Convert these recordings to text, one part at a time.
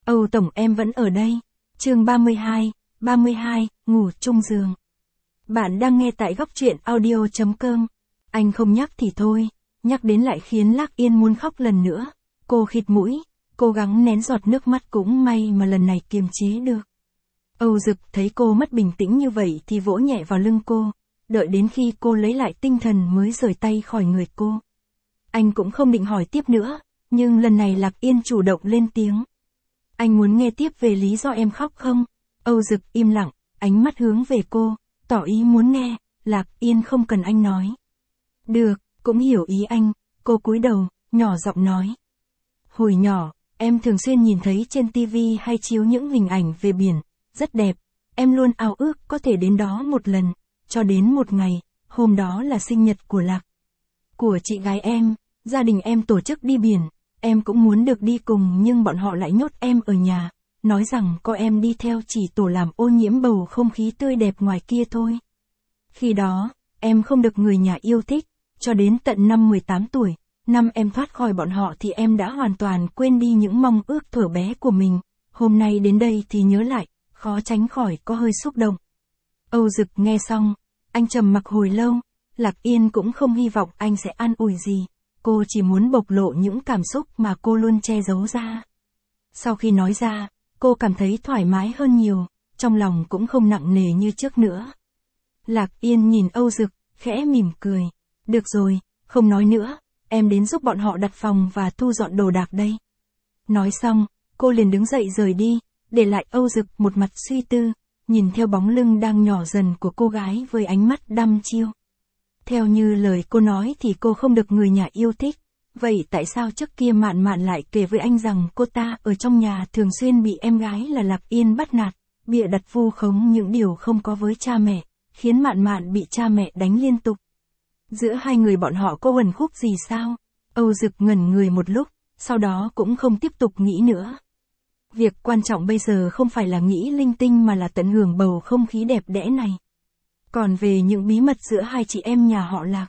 Âu Tổng em vẫn ở đây. Chương 32, ngủ chung giường. Bạn đang nghe tại góc truyện audio.com. Anh không nhắc thì thôi, nhắc đến lại khiến Lạc Yên muốn khóc lần nữa. Cô khịt mũi, cố gắng nén giọt nước mắt, cũng may mà lần này kiềm chế được. Âu Dực thấy cô mất bình tĩnh như vậy thì vỗ nhẹ vào lưng cô, đợi đến khi cô lấy lại tinh thần mới rời tay khỏi người cô. Anh cũng không định hỏi tiếp nữa, nhưng lần này Lạc Yên chủ động lên tiếng. Anh muốn nghe tiếp về lý do em khóc không? Âu Dực im lặng, ánh mắt hướng về cô, tỏ ý muốn nghe. Lạc Yên không cần anh nói. Được, cũng hiểu ý anh. Cô cúi đầu, nhỏ giọng nói. Hồi nhỏ, em thường xuyên nhìn thấy trên TV hay chiếu những hình ảnh về biển, rất đẹp. Em luôn ao ước có thể đến đó một lần, cho đến một ngày, hôm đó là sinh nhật của Lạc. Của chị gái em, gia đình em tổ chức đi biển. Em cũng muốn được đi cùng nhưng bọn họ lại nhốt em ở nhà, nói rằng có em đi theo chỉ tổ làm ô nhiễm bầu không khí tươi đẹp ngoài kia thôi. Khi đó, em không được người nhà yêu thích, cho đến tận năm 18 tuổi, năm em thoát khỏi bọn họ thì em đã hoàn toàn quên đi những mong ước thuở bé của mình. Hôm nay đến đây thì nhớ lại, khó tránh khỏi có hơi xúc động. Âu Dực nghe xong, anh trầm mặc hồi lâu. Lạc Yên cũng không hy vọng anh sẽ an ủi gì. Cô chỉ muốn bộc lộ những cảm xúc mà cô luôn che giấu ra. Sau khi nói ra, cô cảm thấy thoải mái hơn nhiều, trong lòng cũng không nặng nề như trước nữa. Lạc Yên nhìn Âu Dực, khẽ mỉm cười. Được rồi, không nói nữa, em đến giúp bọn họ đặt phòng và thu dọn đồ đạc đây. Nói xong, cô liền đứng dậy rời đi, để lại Âu Dực một mặt suy tư, nhìn theo bóng lưng đang nhỏ dần của cô gái với ánh mắt đăm chiêu. Theo như lời cô nói thì cô không được người nhà yêu thích, vậy tại sao trước kia Mạn Mạn lại kể với anh rằng cô ta ở trong nhà thường xuyên bị em gái là Lạc Yên bắt nạt, bịa đặt vu khống những điều không có với cha mẹ, khiến Mạn Mạn bị cha mẹ đánh liên tục. Giữa hai người bọn họ có uẩn khúc gì sao? Âu Dực ngẩn người một lúc, sau đó cũng không tiếp tục nghĩ nữa. Việc quan trọng bây giờ không phải là nghĩ linh tinh mà là tận hưởng bầu không khí đẹp đẽ này. Còn về những bí mật giữa hai chị em nhà họ Lạc,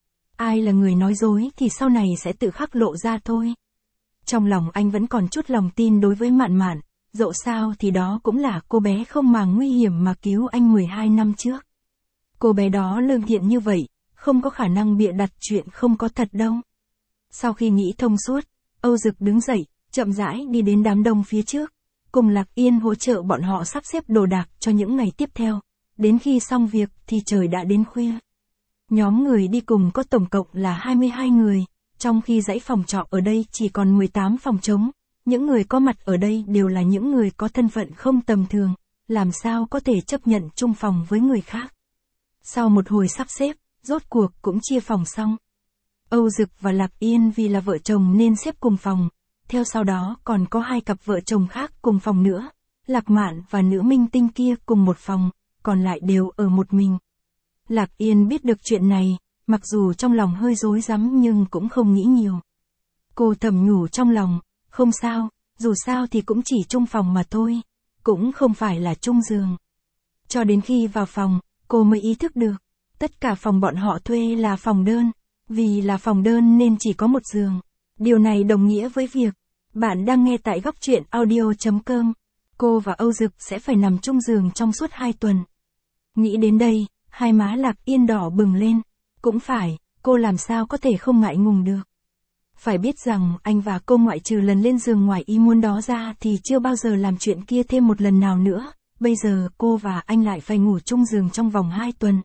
ai là người nói dối thì sau này sẽ tự khắc lộ ra thôi. Trong lòng anh vẫn còn chút lòng tin đối với Mạn Mạn, dẫu sao thì đó cũng là cô bé không màng nguy hiểm mà cứu anh 12 năm trước. Cô bé đó lương thiện như vậy, không có khả năng bịa đặt chuyện không có thật đâu. Sau khi nghĩ thông suốt, Âu Dực đứng dậy, chậm rãi đi đến đám đông phía trước, cùng Lạc Yên hỗ trợ bọn họ sắp xếp đồ đạc cho những ngày tiếp theo. Đến khi xong việc thì trời đã đến khuya. Nhóm người đi cùng có tổng cộng là 22 người, trong khi dãy phòng trọ ở đây chỉ còn 18 phòng trống. Những người có mặt ở đây đều là những người có thân phận không tầm thường, làm sao có thể chấp nhận chung phòng với người khác. Sau một hồi sắp xếp, rốt cuộc cũng chia phòng xong. Âu Dực và Lạc Yên vì là vợ chồng nên xếp cùng phòng, theo sau đó còn có hai cặp vợ chồng khác cùng phòng nữa. Lạc Mạn và nữ minh tinh kia cùng một phòng, còn lại đều ở một mình. Lạc Yên biết được chuyện này, mặc dù trong lòng hơi rối rắm nhưng cũng không nghĩ nhiều. Cô thầm nhủ trong lòng, không sao, dù sao thì cũng chỉ chung phòng mà thôi, cũng không phải là chung giường. Cho đến khi vào phòng, cô mới ý thức được, tất cả phòng bọn họ thuê là phòng đơn, vì là phòng đơn nên chỉ có một giường. Điều này đồng nghĩa với việc, bạn đang nghe tại góc truyện audio.com, cô và Âu Dực sẽ phải nằm chung giường trong suốt 2 tuần. Nghĩ đến đây, hai má Lạc Yên đỏ bừng lên. Cũng phải, cô làm sao có thể không ngại ngùng được. Phải biết rằng anh và cô ngoại trừ lần lên giường ngoài ý muốn đó ra thì chưa bao giờ làm chuyện kia thêm một lần nào nữa. Bây giờ cô và anh lại phải ngủ chung giường trong vòng 2 tuần.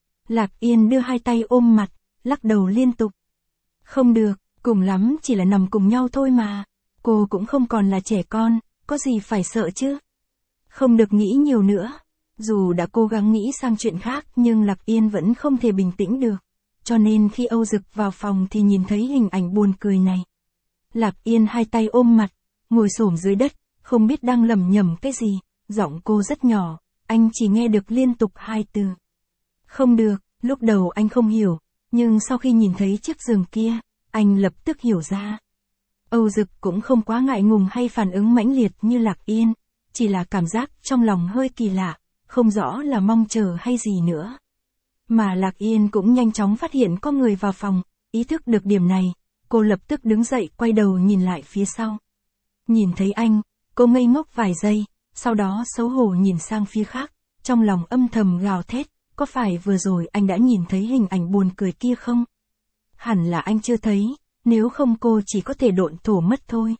Lạc Yên đưa hai tay ôm mặt, lắc đầu liên tục. Không được, cùng lắm chỉ là nằm cùng nhau thôi mà. Cô cũng không còn là trẻ con, có gì phải sợ chứ. Không được nghĩ nhiều nữa. Dù đã cố gắng nghĩ sang chuyện khác nhưng Lạc Yên vẫn không thể bình tĩnh được. Cho nên khi Âu Dực vào phòng thì nhìn thấy hình ảnh buồn cười này. Lạc Yên hai tay ôm mặt, ngồi xổm dưới đất, không biết đang lẩm nhẩm cái gì. Giọng cô rất nhỏ, anh chỉ nghe được liên tục 2 từ. Không được, lúc đầu anh không hiểu, nhưng sau khi nhìn thấy chiếc giường kia, anh lập tức hiểu ra. Âu Dực cũng không quá ngại ngùng hay phản ứng mãnh liệt như Lạc Yên, chỉ là cảm giác trong lòng hơi kỳ lạ, không rõ là mong chờ hay gì nữa. Mà Lạc Yên cũng nhanh chóng phát hiện có người vào phòng, ý thức được điểm này, cô lập tức đứng dậy quay đầu nhìn lại phía sau. Nhìn thấy anh, Cô ngây ngốc vài giây, sau đó xấu hổ nhìn sang phía khác, trong lòng âm thầm gào thét, có phải vừa rồi anh đã nhìn thấy hình ảnh buồn cười kia không? Hẳn là anh chưa thấy, nếu không cô chỉ có thể độn thổ mất thôi.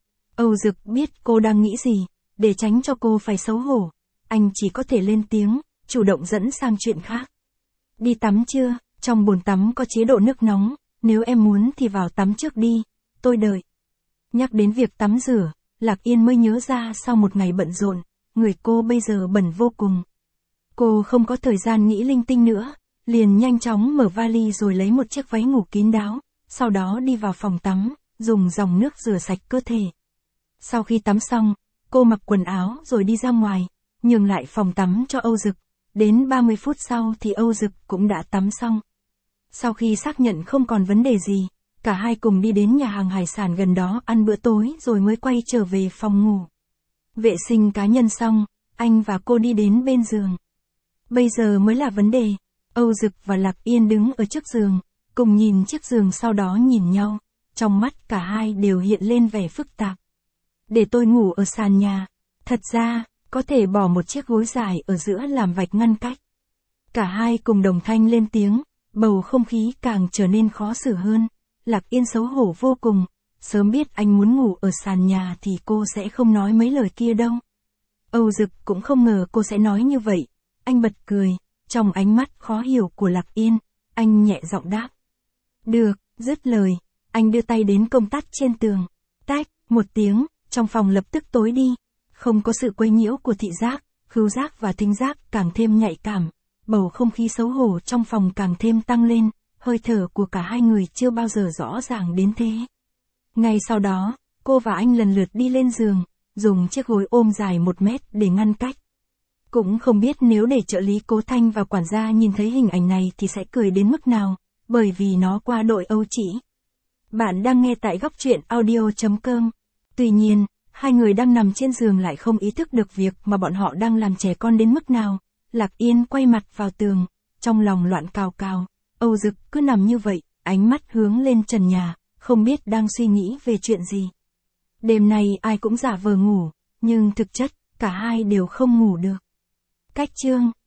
Âu Dực biết cô đang nghĩ gì, để tránh cho cô phải xấu hổ, anh chỉ có thể lên tiếng, chủ động dẫn sang chuyện khác. Đi tắm chưa? Trong bồn tắm có chế độ nước nóng, nếu em muốn thì vào tắm trước đi, tôi đợi. Nhắc đến việc tắm rửa, Lạc Yên mới nhớ ra sau một ngày bận rộn, người cô bây giờ bẩn vô cùng. Cô không có thời gian nghĩ linh tinh nữa, liền nhanh chóng mở vali rồi lấy một chiếc váy ngủ kín đáo, sau đó đi vào phòng tắm, dùng dòng nước rửa sạch cơ thể. Sau khi tắm xong, cô mặc quần áo rồi đi ra ngoài, nhường lại phòng tắm cho Âu Dực. Đến 30 phút sau thì Âu Dực cũng đã tắm xong. Sau khi xác nhận không còn vấn đề gì, cả hai cùng đi đến nhà hàng hải sản gần đó ăn bữa tối rồi mới quay trở về phòng ngủ. Vệ sinh cá nhân xong, anh và cô đi đến bên giường. Bây giờ mới là vấn đề. Âu Dực và Lạc Yên đứng ở trước giường, cùng nhìn chiếc giường sau đó nhìn nhau. Trong mắt cả hai đều hiện lên vẻ phức tạp. Để tôi ngủ ở sàn nhà. Thật ra, có thể bỏ một chiếc gối dài ở giữa làm vạch ngăn cách. Cả hai cùng đồng thanh lên tiếng, bầu không khí càng trở nên khó xử hơn. Lạc Yên xấu hổ vô cùng, sớm biết anh muốn ngủ ở sàn nhà thì cô sẽ không nói mấy lời kia đâu. Âu Dực cũng không ngờ cô sẽ nói như vậy, anh bật cười, trong ánh mắt khó hiểu của Lạc Yên, anh nhẹ giọng đáp. Được, dứt lời, anh đưa tay đến công tắc trên tường, tách, một tiếng, trong phòng lập tức tối đi, không có sự quấy nhiễu của thị giác, khứu giác và thính giác càng thêm nhạy cảm, bầu không khí xấu hổ trong phòng càng thêm tăng lên. Hơi thở của cả hai người chưa bao giờ rõ ràng đến thế. Ngay sau đó, cô và anh lần lượt đi lên giường, dùng chiếc gối ôm dài 1 mét để ngăn cách. Cũng không biết nếu để trợ lý Cố Thanh và quản gia nhìn thấy hình ảnh này thì sẽ cười đến mức nào, bởi vì nó qua đội âu chỉ. Bạn đang nghe tại Góc Truyện Audio.com. Tuy nhiên, hai người đang nằm trên giường lại không ý thức được việc mà bọn họ đang làm trẻ con đến mức nào. Lạc Yên quay mặt vào tường, trong lòng loạn cào cào. Âu Dực cứ nằm như vậy, ánh mắt hướng lên trần nhà, không biết đang suy nghĩ về chuyện gì. Đêm nay ai cũng giả vờ ngủ, nhưng thực chất, cả hai đều không ngủ được. Cách chương